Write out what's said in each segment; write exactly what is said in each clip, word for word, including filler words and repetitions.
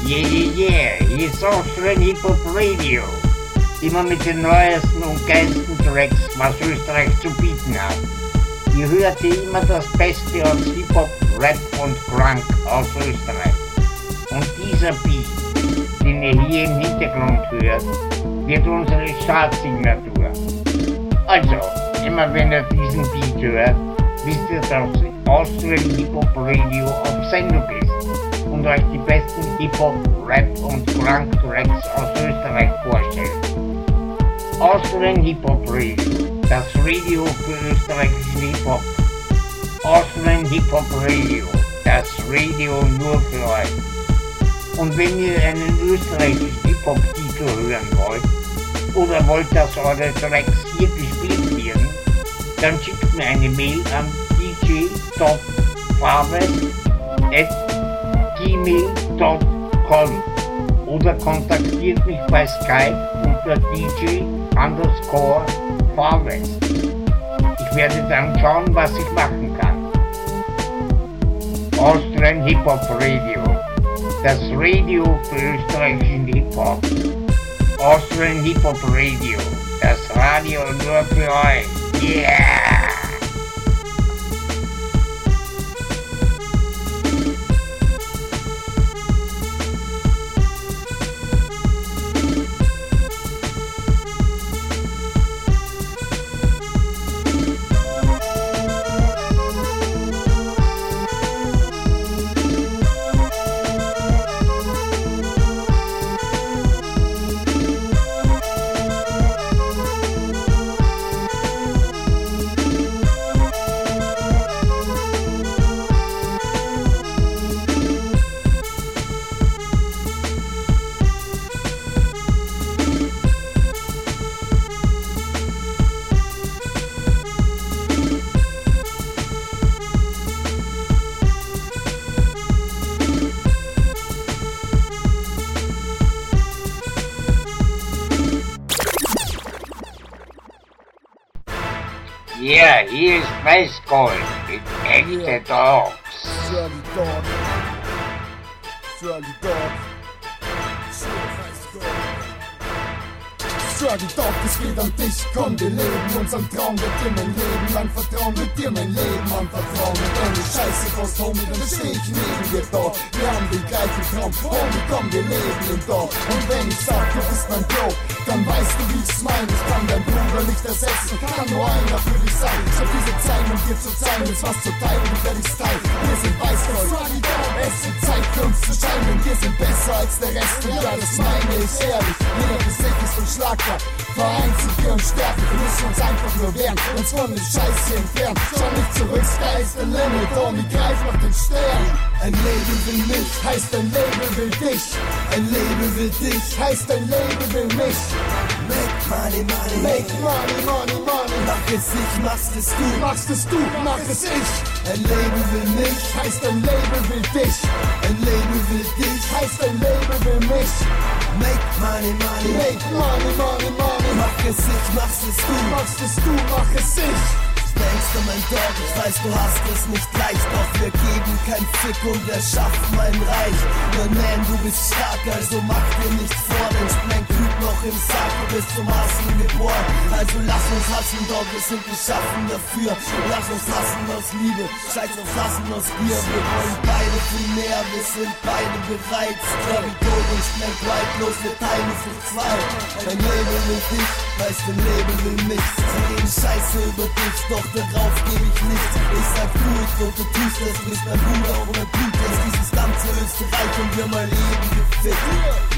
Yeah, yeah, yeah, hier ist Austrian Hip-Hop Radio. Immer mit den neuesten und geilsten Tracks, was Österreich zu bieten hat. Ihr hört hier immer das Beste aus Hip-Hop, Rap und Crunk aus Österreich. Und dieser Beat, den ihr hier im Hintergrund hört, wird unsere Startsignatur. Also, immer wenn ihr diesen Beat hört, wisst ihr, dass Austrian Hip-Hop Radio auf Sendung ist und euch die besten Hip-Hop, Rap und Crunk-Tracks aus Österreich vorstellt. Austrian Hip-Hop Radio, das Radio für österreichischen Hip-Hop. Austrian Hip-Hop Radio, das Radio nur für euch. Und wenn ihr einen österreichischen Hip-Hop-Titel hören wollt, oder wollt, dass eure Tracks hier gespielt werden, dann schickt mir eine Mail an d j punkt faves at gmail punkt com oder kontaktiert mich bei Skype unter d j underscore faves. Ich werde dann schauen, was ich machen kann. Austrian Hip-Hop Radio, das Radio für österreichischen Hip-Hop. Austrian Hip-Hop Radio, das Radio nur für euch. Yeah! Ja, hier ist Weißgold mit echte Dogs. Shirley Dog. Shirley Dog. Weißgold. Shirley Dog, es geht um dich, komm, wir leben unseren Traum, wird dir mein Leben lang vertrauen, wird dir mein Leben anvertrauen. Und wenn du Scheiße kost, Homie, dann steh ich neben dir dort. Wir haben den gleichen Traum, Homie, komm, wir leben im Dorf. Und wenn ich sag, du bist mein Bro, dann weißt du, wie ich's meine. Ich kann dein Bruder nicht ersetzen, kann nur einer für dich sein. Ich hab diese Zeit, um dir zu zeigen, ist was zu teilen, und werd ich's teilen. Wir sind Weißgold, es ist Zeit für uns zu scheinen. Wir sind besser als der Rest, und ja, das meine ich ehrlich. Jeder Gesicht ist unschlagbar, vereint sind wir und stärken. Wir müssen uns einfach nur wehren, uns von dem Scheiß hier entfernen. Schau nicht zurück, Sky is the limit, Homie, greif nach den Sternen. Ein Label will mich, heißt ein Label will dich. Ein Label will dich, heißt ein Label will mich. Make money, money, Make money, money, money. mach es ich, machst es du. Machst es du, mach es ich. Ein Label will mich, Heißt ein Label will dich. ein Label will dich. Heißt ein Label will mich. Make money, money, Make money, money, money. mach es ich, machst es du. Machst es du, mach es ich. Denkst du, mein Dog, ich weiß, du hast es nicht leicht, doch wir geben kein Fick und wir schaffen ein Reich. Nur man, du bist stark, also mach dir nichts vor, denn Splenk kühlt noch im Sack, du bist zum Hassen geboren. Also lass uns hassen, Dog, wir sind geschaffen dafür. Lass uns hassen aus Liebe, scheiß auf Hassen aus Bier. Wir wollen beide viel mehr, wir sind beide bereit. Scrappy Dog und Splenk White, los, wir teilen es durch zwei. Ein Label will dich, heißt ein Label will mich. Sie reden Scheiße über dich, doch darauf gebe ich nichts. Ich sag du es und du tust es, bist mein Bruder und mein Blut ist dieses ganze Österreich und wir mal Leben gefickt.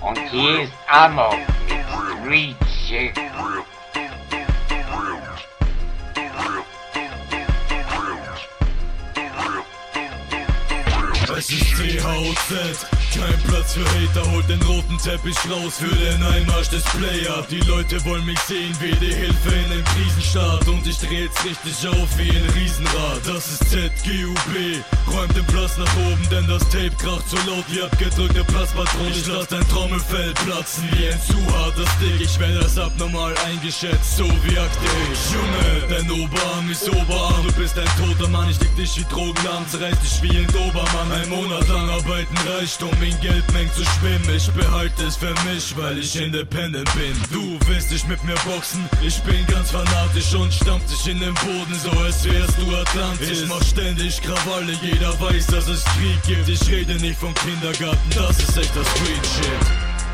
Und hier ist Amok mit Street Shit. Es ist T H O Z, kein Platz für Hater, holt den roten Teppich raus für den Einmarsch des Player. Die Leute wollen mich sehen wie die Hilfe in den Krisenstart und ich dreh jetzt richtig auf wie ein Riesenrad. Das ist Z G U B, räumt den Platz nach oben, denn das Tape kracht so laut wie abgedrückte Platzpatronen. Ich lass dein Trommelfell platzen wie ein zu harter Stick. Ich werde als abnormal eingeschätzt, so wie Akte X. Junge, dein Oberarm ist Oberarm, du bist ein toter Mann, ich leg dich wie Drogenarm, zerreiß dich wie ein Dobermann. Ein Monat lang arbeiten reicht, um in Geldmengen zu schwimmen. Ich behalte es für mich, weil ich independent bin. Du willst dich mit mir boxen, ich bin ganz fanatisch und stampf dich in den Boden, so als wärst du Atlantis. Ich mach ständig Krawalle, jeder weiß, dass es Krieg gibt. Ich rede nicht vom Kindergarten, das ist echt das Street Shit.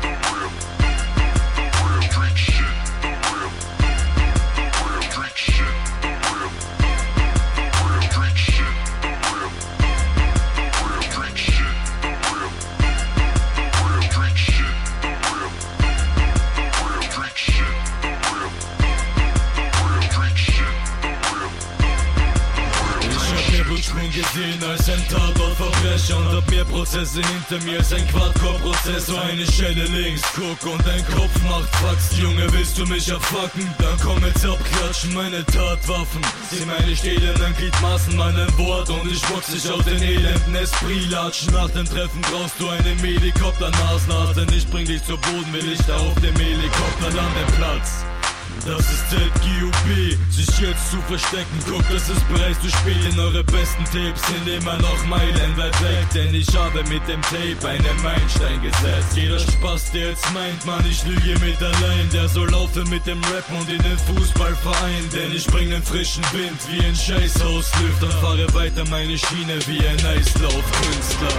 Gesehen als ein Tatortverbrecher und hab mehr Prozesse hinter mir als ein Quadcore-Prozessor. Eine Schelle links, guck und dein Kopf macht Fax. Junge, willst du mich abfucken? Dann komm jetzt abklatschen, meine Tatwaffen. Sie meine stählernen Gliedmaßen, meinen Wort und ich box dich auf den elenden Esprit-Latschen. Nach dem Treffen brauchst du einen Helikopter-Nasenarzt, denn ich bring dich zu Boden, will ich da auf dem Helikopterlandeplatz. Das ist Z G U B, sich jetzt zu verstecken, guck, das ist bereits zu spät, denn eure besten Tapes sind immer noch meilenweit weg, denn ich habe mit dem Tape einen Meilenstein gesetzt. Jeder Spaß, der jetzt meint, man, ich lüge mit allein, der soll laufen mit dem Rappen und in den Fußballverein, denn ich bring den frischen Wind wie ein Scheißhauslüfter und fahre weiter meine Schiene wie ein Eislaufkünstler.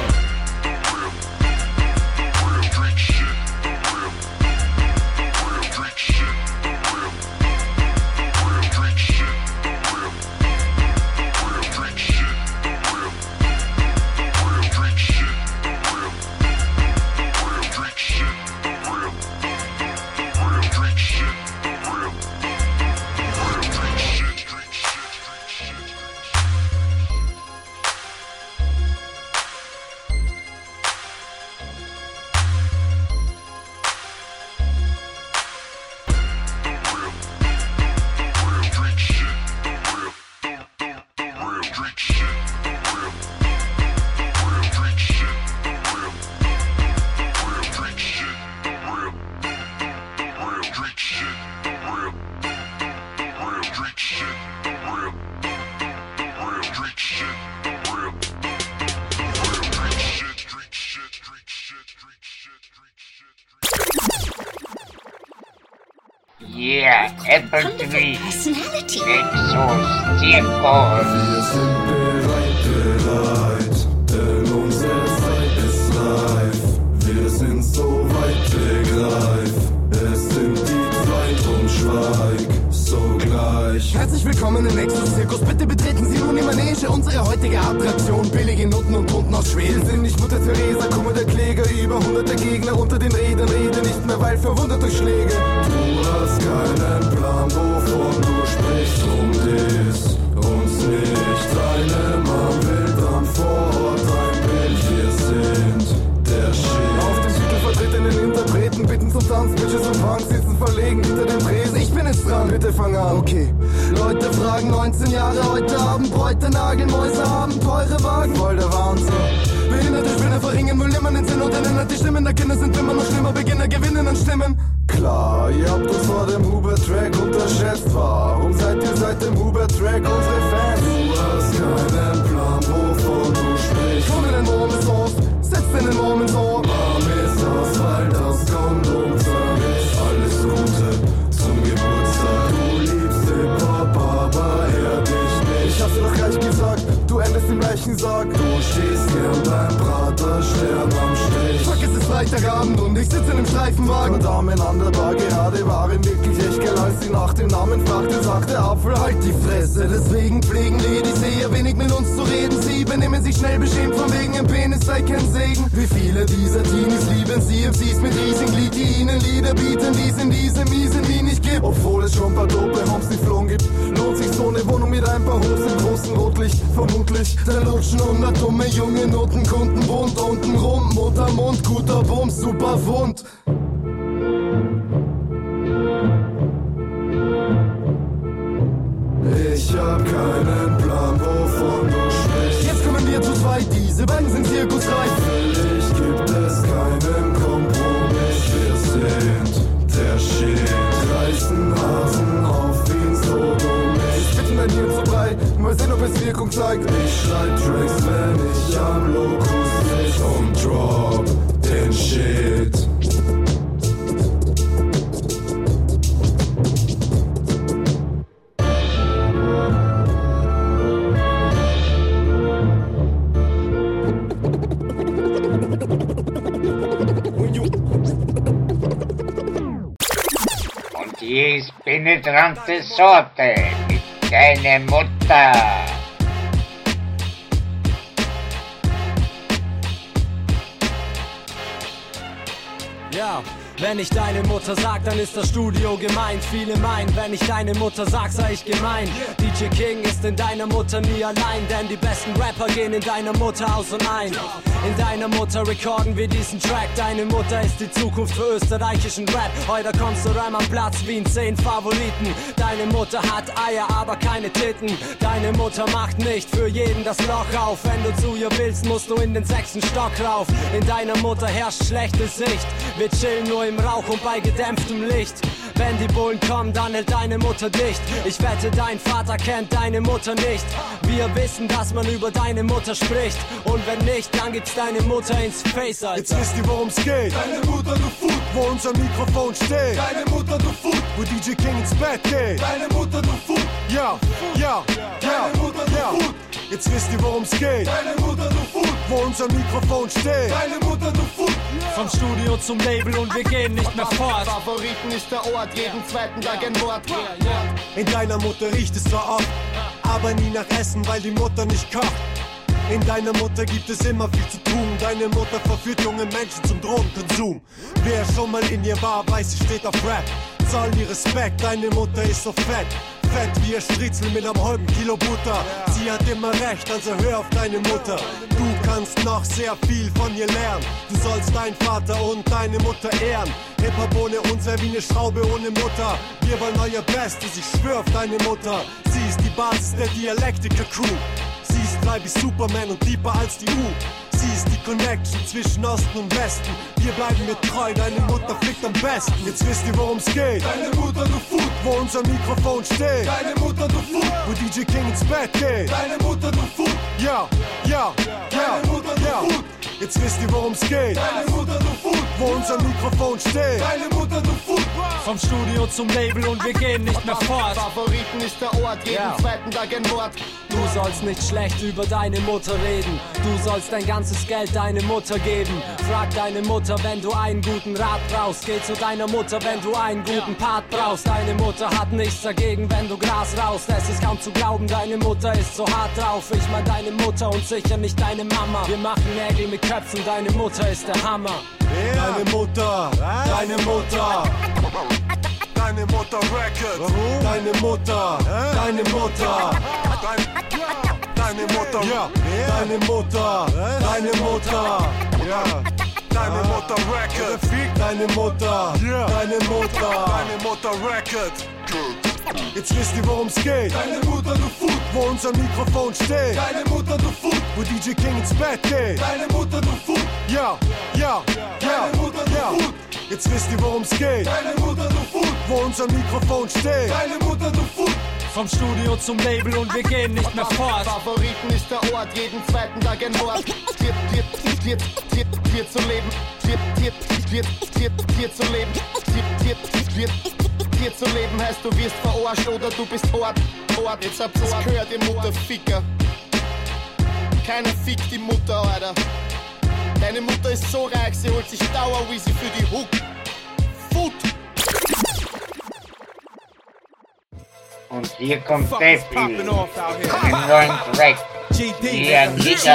Yeah, Apple Tree, Nexus, Zirkus. Wir sind bereit, bereit, denn unsere Zeit ist reif. Wir sind so weit, begreif. Es sind die Zeit und schweig sogleich. Herzlich willkommen im Nexus-Zirkus. Bitte betreten Sie nun die Manege, unsere heutige Attraktion. Billige Nutten und Kunden aus Schweden. Wir sind nicht Mutter Teresa, Kummer der Kläger. Über hunderte Gegner unter den Rädern. Rede nicht mehr, weil verwundert durch Schläge. Du hast keinen Plan, wovon du sprichst. Und ist uns nicht. Deine Mann will dann vor Ort ein Bild. Wir sind der Shit. Auf dem Titel vertretenen Interpreten bitten zum Tanz. Bitches und Punks sitzen verlegen hinter dem Tresen. Ich bin jetzt dran, bitte fang an. Okay. Leute fragen, neunzehn Jahre heute Abend, Bräute, Nagelmäuse haben teure Wagen. Voll der Wahnsinn. Behinderte Spinner verringern Müll immer den Sinn und erinnert die Stimmen der Kinder sind immer noch schlimmer. Beginner gewinnen an Stimmen. Klar, ihr habt uns vor dem Huber-Track unterschätzt. Warum seid ihr seit dem Huber-Track unsere Fans? Du hast keinen Plan, wovon du sprichst. Komm in den Wurm ist aus, setz in den Wurm ins Ohr. Warm ist aus, weil das Kondom zerriss. Alles Gute zum Geburtstag. Du liebst Hip-Hop, aber er dich nicht. Ich hab's dir doch gleich gesagt, du endest im Leichensarg. Du stehst gern beim Praterstern am Stich. Fuck, es ist Freitagabend, Abend und ich sitze in einem Streifenwagen. Und Dame an der Bar gerade war in wirklich echt geil, als sie nach dem Namen fragte, sagte Apfel, halt die Fresse. Deswegen pflegen die sehr wenig mit uns zu reden. Sie benehmen sich schnell beschämt von wegen im Penis sei kein Segen. Wie viele dieser Teenies lieben sie M Cs mit Riesenglied, die ihnen Lieder bieten, die es in diesem miesen Wie nicht gibt. Obwohl es schon ein paar dope Homs die Flohen gibt, lohnt sich so eine Wohnung mit ein paar Hosen im großen Rotlicht. Vermutlich der Lutschen und der dumme junge Notenkunden wohnt unten rum. Muttermund, guter Bums, super Wund. Ich hab keinen Plan, wovon du sprichst. Jetzt kommen wir zu zweit, diese beiden sind zirkusreif. Für dich gibt es keinen Kompromiss. Wir sind der Shit. Reißen Hasen auf ihn, so du nicht. Bitten ein Hirn zu breit, mal sehen, ob es Wirkung zeigt. Ich schreib Tracks, wenn ich am Lokus sitz. Und drop den Shit. Die ist penetrante Sorte mit deiner Mutter. Ja, wenn ich deine Mutter sag, dann ist das Studio gemeint. Viele meinen, wenn ich deine Mutter sag, sei ich gemein. D J King ist in deiner Mutter nie allein, denn die besten Rapper gehen in deiner Mutter aus und ein. In deiner Mutter recorden wir diesen Track. Deine Mutter ist die Zukunft für österreichischen Rap. Heute kommst du rein am Platz wie in zehn Favoriten. Deine Mutter hat Eier, aber keine Titten. Deine Mutter macht nicht für jeden das Loch auf. Wenn du zu ihr willst, musst du in den sechsten Stock rauf. In deiner Mutter herrscht schlechte Sicht. Wir chillen nur im Rauch und bei gedämpftem Licht. Wenn die Bullen kommen, dann hält deine Mutter dicht. Ich wette, dein Vater kennt deine Mutter nicht. Wir wissen, dass man über deine Mutter spricht. Und wenn nicht, dann gibt's deine Mutter ins Face, Alter. Jetzt wisst ihr, worum's geht. Deine Mutter, du Food, wo unser Mikrofon steht. Deine Mutter, du Food, wo D J King ins Bett geht. Deine Mutter, du Food, ja, ja, ja, deine Mutter, du Food. Jetzt wisst ihr, worum's geht. Deine Mutter, du Food, wo unser Mikrofon steht. Deine Mutter, du Food. Vom Studio zum Label und wir gehen nicht mehr fort. Favoriten ist der Ort, jeden zweiten Tag ein Wort. In deiner Mutter riecht es zwar oft, aber nie nach Essen, weil die Mutter nicht kocht. In deiner Mutter gibt es immer viel zu tun. Deine Mutter verführt junge Menschen zum Drogenkonsum. Wer schon mal in ihr war, weiß, sie steht auf Rap. Zoll ihr Respekt, deine Mutter ist so fett. Fett wie ein Striezel mit einem halben Kilo Butter. Sie hat immer recht, also hör auf deine Mutter. Du kannst noch sehr viel von ihr lernen. Du sollst deinen Vater und deine Mutter ehren. Hip-Hop ohne uns wär wie eine Schraube ohne Mutter. Wir wollen euer Bestes, ich schwör auf deine Mutter. Sie ist die Basis der Dialektiker-Crew. Sie ist drei wie Superman und deeper als die U. Sie ist die Connection zwischen Osten und Westen. Wir bleiben mir treu, deine Mutter fickt am besten. Jetzt wisst ihr, worum's geht. Deine Mutter, du Food, wo unser Mikrofon steht. Deine Mutter, du Food, wo D J King ins Bett geht. Deine Mutter, du Food, ja, ja, ja, deine Mutter, du Food. Jetzt wisst ihr, worum's geht. Deine Mutter, du Food, wo unser Mikrofon steht. Deine Mutter, du Food. Vom Studio zum Label und wir gehen nicht mehr fort. Favoriten ist der Ort, jeden yeah. zweiten Tag ein Wort. Du sollst nicht schlecht über deine Mutter reden. Du sollst dein ganzes Geld deine Mutter geben. Frag deine Mutter, wenn du einen guten Rat brauchst. Geh zu deiner Mutter, wenn du einen guten Part brauchst. Deine Mutter hat nichts dagegen, wenn du Gras rauchst. Es ist kaum zu glauben, deine Mutter ist so hart drauf. Ich mein deine Mutter und sicher nicht deine Mama. Wir machen Nägel mit Köpfen, deine Mutter ist der Hammer. Yeah. Deine Mutter, deine Mutter. Deine Mutter Record. Warum? Deine Mutter, äh? deine Mutter. Deine, deine Mutter, ja. Deine Mutter, äh? deine Mutter. Ja. Deine Mutter Record. Deine Mutter, yeah. deine Mutter. Deine Mutter Record. Jetzt wisst ihr, worum's geht. Deine Mutter, du Food, wo unser Mikrofon steht. Deine Mutter, du Food, wo D J King ins Bett geht. Deine Mutter, du Food, ja, ja, ja, deine Mutter, du ja. Food. Jetzt wisst ihr, worum's geht. Deine Mutter, du Food, wo unser Mikrofon steht. Deine Mutter, du Food. Vom Studio zum Label und wir gehen nicht mehr fort. Favoriten ist der Ort, jeden zweiten Tag ein Wort. Hier, hier, hier, hier, hier zu leben. Hier, hier, hier, hier, hier zu leben. Hier, hier, hier, hier zu leben heißt, du wirst verarscht oder du bist hart. Hart, jetzt habt ihr's gehört, ihr Mutterficker. Keiner fickt die Mutter, Alter. Deine Mutter ist so reich, sie holt sich Dauerweezy für die Hook. Food. Und hier kommt Deathly mit dem neuen Track. Yeah, nigga.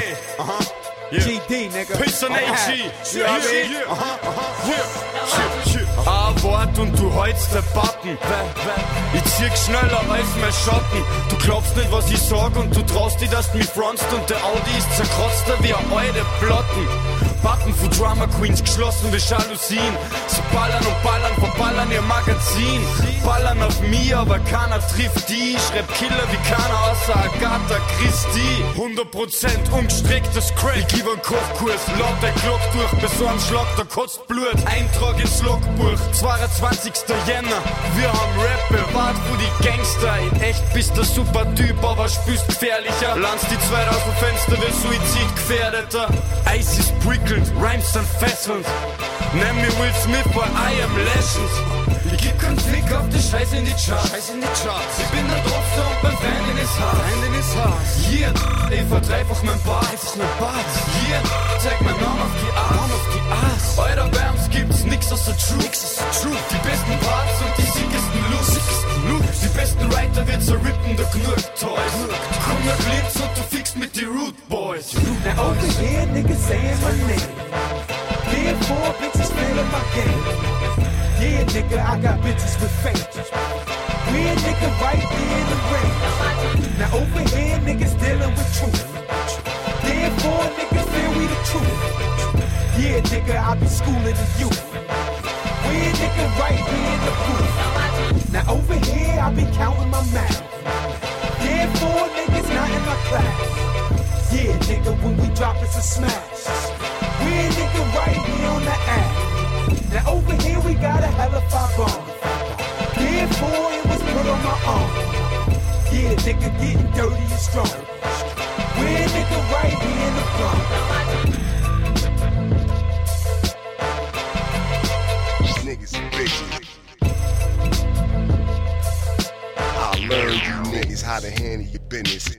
Yeah. G D, nigga. Peace and A G. Yeah, yeah, uh-huh, yeah. Ah, Wort und du heulst der Button. Ich zieh schneller als mein Schatten. Du glaubst nicht, was ich sag und du traust dich, dass du mich fronst und der Audi ist zerkratzt wie eine alte Platten. Button für Drama Queens, geschlossen wie Jalousien. Sie ballern und ballern, verballern ihr Magazin. Ballern auf mich, aber keiner trifft die. Ich schreib Killer wie keiner außer Agatha Christie. hundert Prozent umgestrecktes Crack. Ich gib einen Kochkurs, laut der Glock durch. Bis so ein Schlag, da kotzt Blut. Eintrag ins Logbuch, zweiundzwanzigster Jänner. Wir haben Rap bewahrt für die Gangster. In echt bist du super Typ, aber spürst gefährlicher. Lanz die zweitausend Fenster wie Suizidgefährdeter. Eis ist prickelt, Rhymes sind fesselnd. Nenn mich Will Smith, weil I am Legend. Ich geb keinen Fick auf die Scheiße in die Charts. Scheiße in die Charts. Ich bin der Dropster und beim Fan in his Heart. Fan in his Heart. Yeah, ich verdreifach mein Bart. Einfach mein Bart. Yeah, zeig mein Namen auf die Art. Namen auf die Art. Bei der Bams gibt's nix außer Truth. Nix außer Truth. Die besten Parts und die sickesten Looks. Sickesten Looks. Die besten Writer wird zerrippen, der Knurk Toys. Komm nach Linz und du fixst mit die Root Boys. Now over here, niggas saying my name. Yeah, four bitches feeling my game. Yeah, nigga, I got bitches with fame. Weird nigga right there in the ring. Now over here, niggas dealing with truth. Yeah, four niggas feel we the truth. Yeah, nigga, I be schooling the youth. Weird nigga right here in the booth. Now over here, I be counting my math. Yeah, four niggas not in my class. Yeah, nigga, when we drop it's a smash. Weird nigga right here on the app. Now over here we got a hella five bomb. Yeah, boy, it was put on my arm. Yeah, nigga getting dirty and strong. Weird nigga right here in the front. Niggas big. I'll learn you niggas how to handle your business.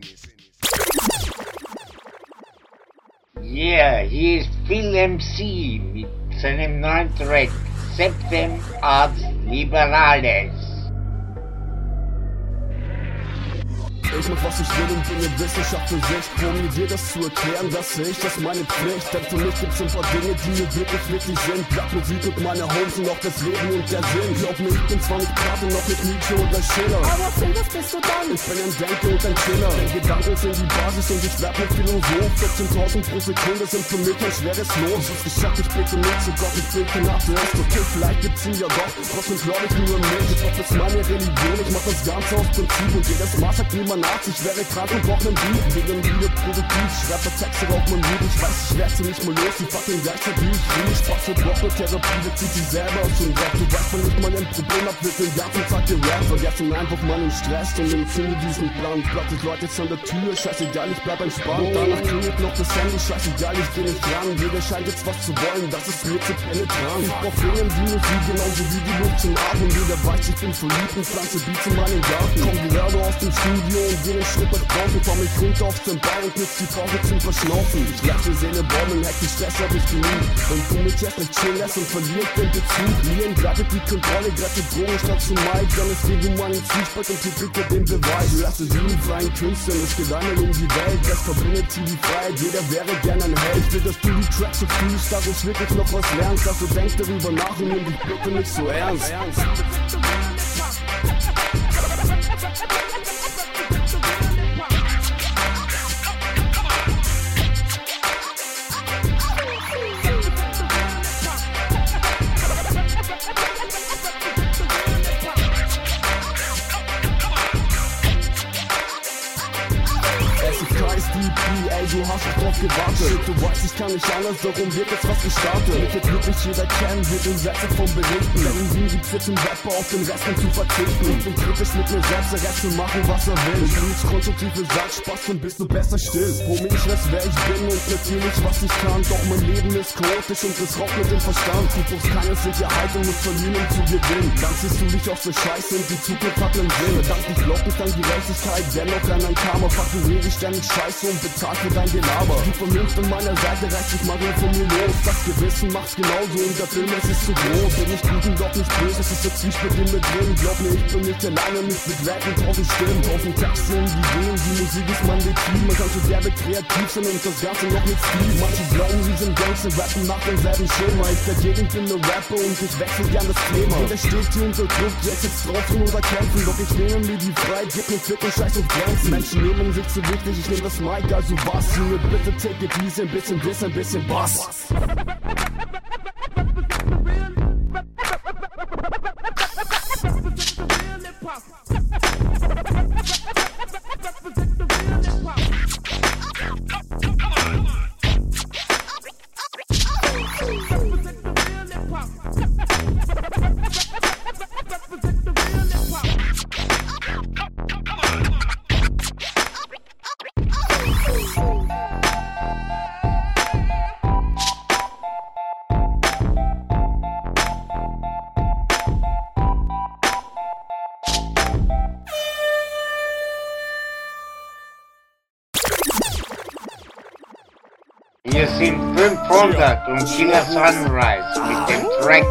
Yeah, hier ist Phil M C mit seinem neuen Track Septem Ad Liberales. Ich mach was ich will und bin eine Wissenschaft für sich. Um dir das zu erklären, das sehe ich, das ist meine Pflicht. Denn für mich gibt's ein paar Dinge, die mir wirklich wichtig sind. Blattmusik und meine Homes und auch das Leben und der Sinn. Glaub mir, ich bin zwar nicht Plato, noch nicht Nietzsche oder Schiller. Aber Phil, was bist du dann? Ich bin ein Denker und ein Killer. Denn Gedanken sind die Basis und ich werd mit Philosoph. vierzehntausend pro Sekunde sind für mich ein schweres Los. Ich gesagt, ich bete nicht zu Gott, ich bin kein Atheist. Okay, vielleicht gibt's ihn ja doch, trotzdem glaub ich nur an mich. Ich glaub, das ist meine Religion, ich mach das Ganze aus Prinzip. Und jedes Mal sagt niemand nach, ich wäre krank und brauch nen Beat. Wegen wieder produktiv, schreibe Texte auf mein Lied. Ich weiß, ich werd sie nicht mal los, die fucking Gleichzeit wie ich will. Spaß für Block und Therapie, wir zieht sie selber aus dem Rap. Du weißt, wenn ich mal ein Problem hab, wird den ganzen Tag gerappt. Vergessen einfach mal den Stress und empfinde diesen Plan. Plötzlich Leute jetzt an der Tür, scheißegal, ich bleib entspannt. Danach klingelt noch das Handy, scheißegal, ich geh nicht ran. Jeder scheint jetzt was zu wollen, das ist mir zu penetrant. Ich brauch Ringen wie Musik, genauso wie die Luft zum Atmen. Jeder weiß, ich bin verliebt und pflanze Beats in meinen Garten. Komm gerade aus dem Studio und geh den Schritt nach draußen. Komm ich runter auf den Ball und nutz die Pause zum Verschnaufen. Ich lass die Seele baumeln, hack die Stress hab ich genug. Und du mich jetzt nicht chillen lässt und verliert den Bezug. Mir entgleitet die Kontrolle, greift Drogen statt zu Mike. Dann es geht um meinen Zwiespalt und hier kriegt er den Beweis. Du lässt es wie freien Künstlern, es geht einmal um die Welt. Das verbindet sie die Freiheit, jeder wäre gern ein Held. Ich will, dass du die Tracks so fühlst, daraus wirklich noch was lernst. Dass du denkst darüber nach und nimm dich bitte nicht so ernst. Ey, du hast doch drauf gewartet. Du weißt, ich kann nicht anders, darum wird jetzt was gestartet. Mich jetzt wirklich jeder kennen, wird in Sätze von berichten. Denn in Wien gibt's jetzt einen Rapper, auf den Resten zu verzichten. Ich bin kritisch mit mir selbst, der Rest will machen, was er will. Ich will konstruktive Satz, Spaß, dann bist du besser still. Homie, ich weiß, wer ich bin und natürlich, was ich kann. Doch mein Leben ist chaotisch und es rockt mit dem Verstand. Du brauchst keine Sicherheit und musst verlieren, um zu gewinnen. Dann ziehst du dich auf der Scheiße und die Zukunft hat einen Sinn. Verdammt, ich lock mich an die Gerechtigkeit, dennoch an ein Karma. Fakturiere ich ständig Scheiße und bezahl für dein Geleit. Gelaber. Die Vernunft an meiner Seite reißt sich mal nur von mir los. Das Gewissen macht's genauso und der Film, es ist zu groß. Bin nicht wütend, doch nicht böse, es ist der Zwiespalt in mir drin. Glaub mir, ich bin nicht alleine, nicht mit Rappen, tausend Stimmen, tausend Texte in die Ideen. Die Musik ist mein Betrieb, man kann so derbe kreativ sein und das Ganze noch mit Stil. Manche glauben, sie sind Gangster, rappen nach demselben Schema. Ich dagegen bin ne Rapper und ich wechsel gern das Thema. Jeder steht hier unter Druck, jetzt jetzt drauf tun oder kämpfen. Doch ich nehme mir die Freiheit, gib mir Fick und Scheiß und Grenzen. Menschen nehmen sich zu wichtig, ich nehm das Mic, also was? Junge, bitte take it easy, ein bisschen Diss, ein bisschen Bass. Wir sind fünfhundert und Killer Sunrise mit dem Track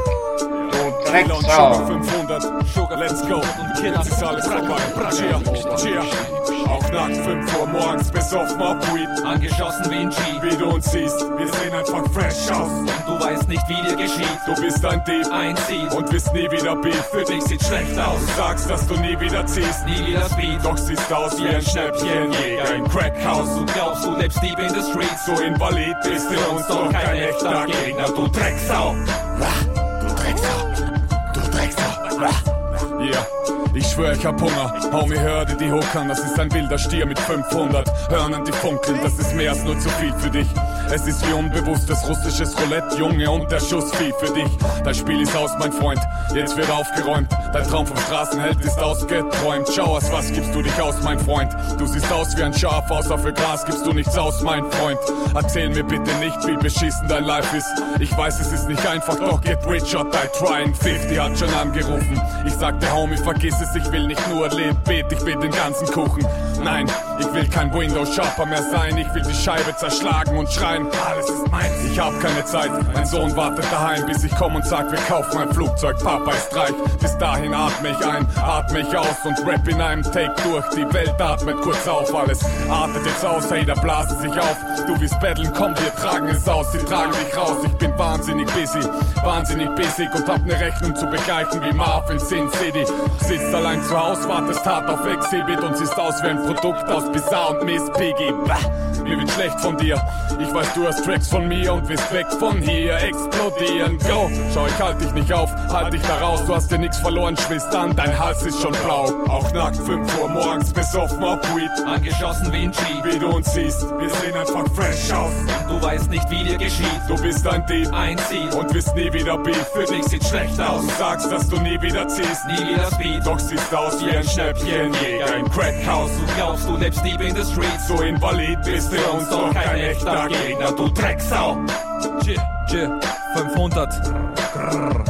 Du Drecksau. fünfhundert, Sugar, let's go. Jetzt ist alles vorbei. Cheer, cheer. Auch nackt fünf Uhr morgens besoffen auf Weed. Angeschossen wie ein G. Wie du uns siehst, wir sehen einfach fresh aus. Und du weißt nicht, wie dir geschieht. Du bist ein Dieb, ein Ziel und wirst nie wieder Beef. Für dich sieht schlecht aus. Du sagst, dass du nie wieder ziehst, nie wieder Speed. Doch siehst aus wie ein Schnäppchenjäger im Crackhaus. Du glaubst, du lebst deep in the streets. So invalid bist du uns doch kein echter Gegner. Du Drecksau. Du Drecksau. Du Drecksau. Yeah. Ich schwör, ich hab Hunger, Homie, hör dir die Hook an, das ist ein wilder Stier mit fünfhundert Hörnern, die funkeln, das ist mehr als nur zu viel für dich. Es ist wie unbewusstes russisches Roulette, Junge, und der Schuss fiel für dich. Dein Spiel ist aus, mein Freund, jetzt wird aufgeräumt. Dein Traum vom Straßenheld ist ausgeträumt. Schau, aus was gibst du dich aus, mein Freund? Du siehst aus wie ein Schaf, außer für Gras gibst du nichts aus, mein Freund. Erzähl mir bitte nicht, wie beschissen dein Life ist. Ich weiß, es ist nicht einfach, doch get rich or die trying. fünfzig hat schon angerufen. Ich sagte, Homie, vergiss es, ich will nicht nur leben, bet, ich will den ganzen Kuchen. Nein, ich will kein Windows-Shopper mehr sein. Ich will die Scheibe zerschlagen und schreien, alles ist meins. Ich hab keine Zeit, mein Sohn wartet daheim, bis ich komm und sag, wir kaufen ein Flugzeug, Papa ist reich. Bis dahin atme ich ein, atme ich aus und rap in einem Take durch. Die Welt atmet kurz auf, alles artet jetzt aus, Hater blasen sich auf. Du willst battlen, komm, wir tragen es aus, sie tragen dich raus. Ich bin wahnsinnig busy, wahnsinnig basic und hab ne Rechnung zu begleichen wie Marv in Sin City. Sitzt allein zu Haus, wartest hart auf Exhibit und siehst aus wie ein Produkt aus Bizarre und Miss Piggy. Bah, mir wird schlecht von dir. Ich weiß, du hast Tracks von mir und wirst weg von hier explodieren. Go, schau, ich halt dich nicht auf, halt dich da raus. Du hast dir nix verloren, schwitzt an, dein Hals ist schon blau. Auch nackt fünf Uhr morgens besoffen auf Weed. Angeschossen wie ein G. Wie du uns siehst, wir sehen einfach fresh aus. Du weißt nicht, wie dir geschieht. Du bist ein Dieb, ein Ziel und wirst nie wieder Beef. Für dich sieht schlecht aus. Du sagst, dass du nie wieder ziehst, nie wieder Speed. Doch siehst aus wie ein Schnäppchenjäger im Crackhaus. Du glaubst, du lebst deep in the streets. So invalid bist du uns doch kein echter Gegner, du Drecksau. G, G, fünfhundert. Grrr.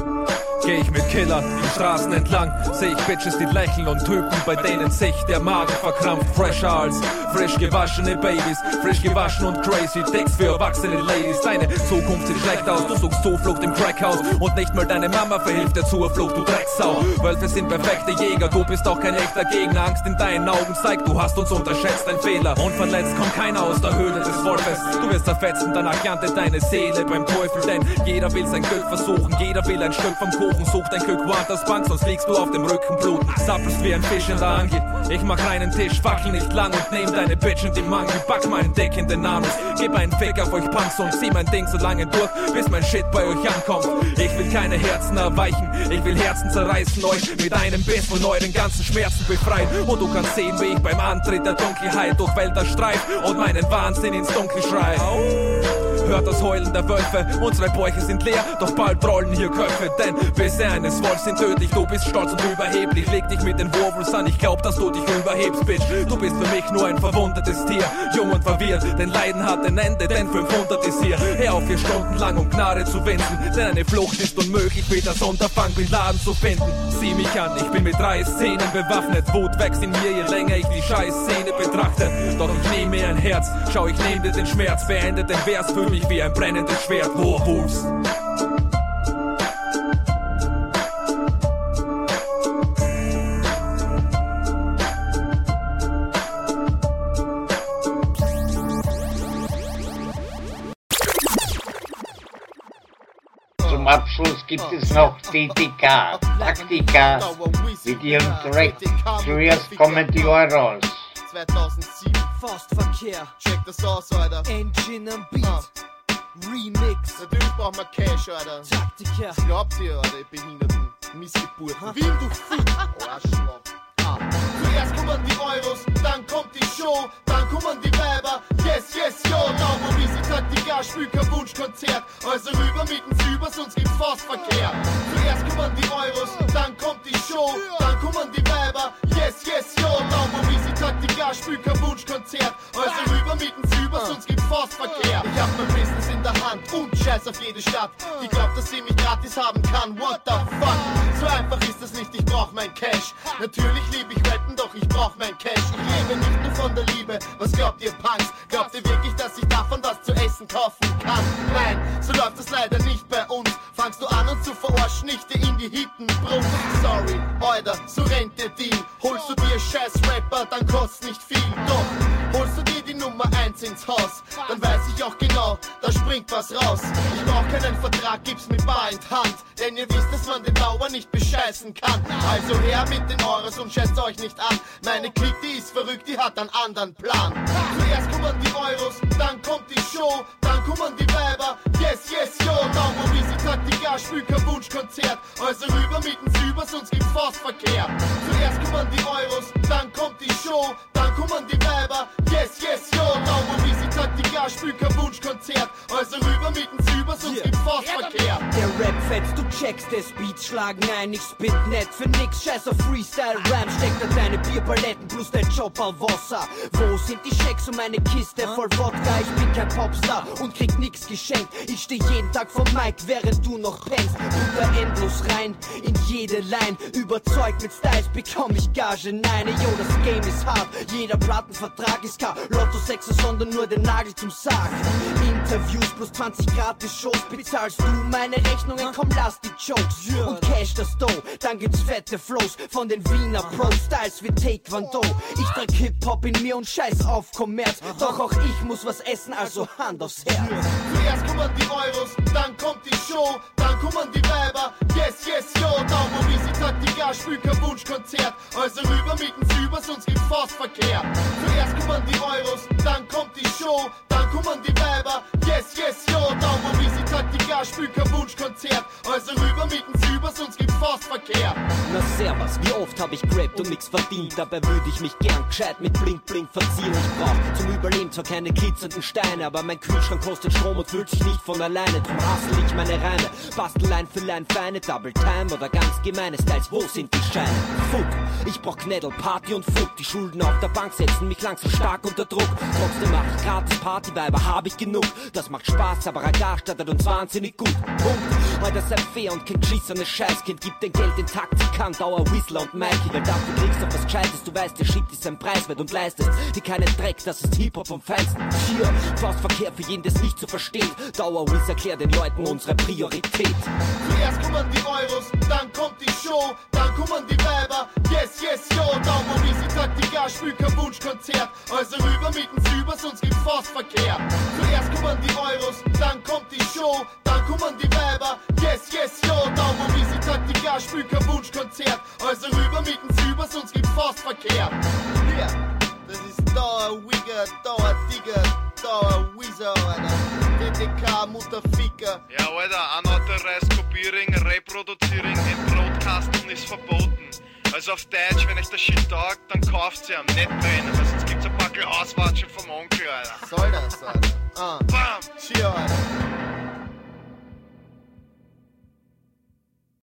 Geh ich mit Killer die Straßen entlang, seh ich Bitches, die lächeln und Typen, bei denen sich der Magen verkrampft. Fresher als frisch gewaschene Babys, frisch gewaschen und crazy, Dicks für erwachsene Ladies. Deine Zukunft sieht schlecht aus, du suchst Zuflucht im Crackhaus und nicht mal deine Mama verhilft dir zur Flucht, du Drecksau. Wölfe sind perfekte Jäger, du bist auch kein echter Gegner. Angst in deinen Augen zeigt, du hast uns unterschätzt, ein Fehler. Unverletzt kommt keiner aus der Höhle des Wolfes. Du wirst zerfetzen, danach jantet deine Seele beim Teufel, denn jeder will sein Glück versuchen, jeder will ein Stück vom Kuchen. Such dein Glück woanders Bank, sonst liegst du auf dem Rücken bluten. Zappelst wie ein Fisch in der Angel. Ich mach reinen Tisch, fackel nicht lang und nehm deine Bitch in die Mangel. Back meinen Dick in den Anus, gib einen Fick auf euch Punks und zieh mein Ding so lange durch, bis mein Shit bei euch ankommt. Ich will keine Herzen erweichen, ich will Herzen zerreißen, euch mit einem Biss von euren ganzen Schmerzen befreien. Und du kannst sehen, wie ich beim Antritt der Dunkelheit durch Wälder streif und meinen Wahnsinn ins Dunkel schrei. hört das Heulen der Wölfe. Unsere Bäuche sind leer, doch bald rollen hier Köpfe. Denn Bisse eines Wolfs sind tödlich, du bist stolz und überheblich. Leg dich mit den Wurwels an, ich glaub, dass du dich überhebst, Bitch. Du bist für mich nur ein verwundetes Tier, jung und verwirrt, denn Leiden hat ein Ende, denn fünfhundert ist hier. Hör auf vier Stunden lang, um Gnade zu winden, denn eine Flucht ist unmöglich, wie das Unterfangen Bin Laden zu finden. Sieh mich an, ich bin mit drei Szenen bewaffnet, Wut wächst in mir, je länger ich die Scheiß-Szene betrachte. Doch ich nehme mir ein Herz, schau, ich nehme dir den Schmerz, beende den Vers, fühl mich wie ein brennendes Schwert, Wurwuls. Zum Abschluss gibt es noch T T K, Taktika, mit ihrem Track Zuerst kommen die Euros. zweitausendsieben Fastverkehr, check das aus, Alter. Engine am Beat, ah. Remix. Natürlich braucht man Cash, Alter. Taktika. Was glaubt ihr, Alter, ihr behinderten Missgeburten? Wien, du Fick! Arschloch. Ah. Zuerst kommen die Euros, dann kommt die Show, dann kommen die Weiber. Yes, yes, yo, now wo wie sie Taktika, spiel kein Wunschkonzert. Also rüber mit dem Süber, sonst gibt's Faustverkehr. Zuerst kommen die Euros, dann kommt die Show, dann kommen die Weiber. Yes, yes, yo, now wo wie sie Taktika, spiel kein Wunschkonzert. Also rüber mit dem Süber, sonst gibt's Faustverkehr. Ich hab mein Business in der Hand und scheiß auf jede Stadt, die glaubt, dass sie mich gratis haben kann. What the fuck? So einfach ist das nicht, ich brauch mein Cash. Natürlich lieb ich rappen, doch ich brauch mein Cash. Ich lebe nicht nur von der Liebe, was glaubt ihr Punks? Glaubt ihr wirklich, dass ich davon was zu essen kaufen kann? Nein, so läuft das leider nicht bei uns. Fangst du an, uns zu verarschen, nicht dir in die Hitten brunst. Sorry, Alter, so rennt der Deal. Holst du dir scheiß Rapper, dann kostet nicht viel. Doch, holst du dir die Nummer eins ins Haus, dann weiß ich auch genau, da springt was raus. Ich brauch keinen Vertrag, gib's mir bar in Hand, denn ihr wisst, dass man den Dauer nicht bescheißen kann. Also her mit den Euros und scheißt euch nicht an. Meine Klick, die ist verrückt, die hat einen anderen Plan. Zuerst kommen die Euros, dann kommt die Show, dann kommen die Weiber. Yes, yes, yo, now wo wie sie Taktika, spiel kein Wunschkonzert. Also rüber mit dem Süber, sonst gibt's Faustverkehr. Zuerst kommen die Euros, dann kommt die Show, dann kommen die Weiber. Yes, yes, yo, now wo wie sie Taktika, spiel kein Wunschkonzert. Also rüber mit dem Süber, sonst gibt's Faustverkehr. Der Rap fetzt, du checkst, der Beats schlagen ein, ich spit net für nix, scheiß auf Freestyle Rhyme, steckt da deine Bierpaletten plus dein Job auf Wasser. Wo sind die Schecks und meine Kiste voll Wodka? Ich bin kein Popstar und krieg nix geschenkt. Ich steh jeden Tag vom Mic, während du noch pennst. Bruder endlos rein in jede Line, überzeugt mit Styles bekomm ich Gage. Nein, yo, das Game ist hart, jeder Plattenvertrag ist kein Lotto Sechser, sondern nur der Nagel zum Sarg. Interviews plus zwanzig gratis Shows, bezahlst du meine Rechnungen, komm lass die Jokes und cash das Dough. Dann gibt's fette Flows von den Wiener Pro Styles wie Taekwondo. Ich trag Hip-Hop in mir und scheiß auf Kommerz, doch auch ich muss was essen, also Hand aufs Herz. Zuerst kommen die Euros, dann kommt die Show, dann kommen die Weiber. Yes, yes, yo, now wo wie sie Taktika, spiel kein Wunschkonzert. Also rüber mit dem Süber, sonst gibt's Faustverkehr. Zuerst kommen die Euros, dann kommt die Show, dann kommen die Weiber. Yes, yes, yo, now wo wie sie Taktika, spiel kein Wunschkonzert. Also rüber mit dem Süber, sonst gibt's Faustverkehr. Na servus, wie oft hab ich gerappt und nix verdient. Dabei würde ich mich gern gescheit mit Blink Blink verzieren. Ich brauch zum Überleben zwar keine glitzernden Steine, aber mein Kühlschrank kostet Strom und füllt sich nicht von alleine. Drum hassel ich meine Reime, bastel Line für Line feine Double Time oder ganz gemeine Styles. Wo sind die Scheine? Fuck, ich brauch Knädel, Party und Fuck. Die Schulden auf der Bank setzen mich langsam stark unter Druck. Trotzdem mach ich gratis Partyweiber, hab ich genug. Das macht Spaß, aber Agar stattet uns wahnsinnig gut. Punkt. Heute sei fair und kein geschissenes Scheißkind. Gib dein Geld den Taktikant, Dauer Whistler und Mikey. Weil dafür kriegst du was Gescheites. Du weißt, der Shit ist sein Preiswert und leistest die keinen Dreck. Das ist Hip-Hop vom Feinsten. Hier, Faustverkehr für jeden, das nicht zu verstehen. Dauer Whistler, erklär den Leuten unsere Priorität. Zuerst kommen die Euros, dann kommt die Show, dann kommen die Weiber. Yes, yes, yo, now wo wie sie Taktika, spiel kein Wunschkonzert. Also rüber mit dem Süber, sonst gibt's Faustverkehr. Zuerst kommen die Euros, dann kommt die Show, dann kommen die Weiber. Yes, yes, yo, now wo wie sie Taktika, spiel kein Wunschkonzert. Also rüber mit dem Süber, sonst gibt's Faustverkehr. Hier, das ist Dauer Wigger, Dauer Digger, Dauer Wizard, Alter. D T K, Mutterficker. Ja, Alter, unauthorized Copying, Reproduziering im Broadcasten ist verboten. Also auf Deutsch, wenn euch der Shit taugt, dann kauft's ja, nicht brennen, weil sonst gibt's ein Backel Hauswatschen vom Onkel, Alter. Soll das, Alter? Uh, Bam, chill,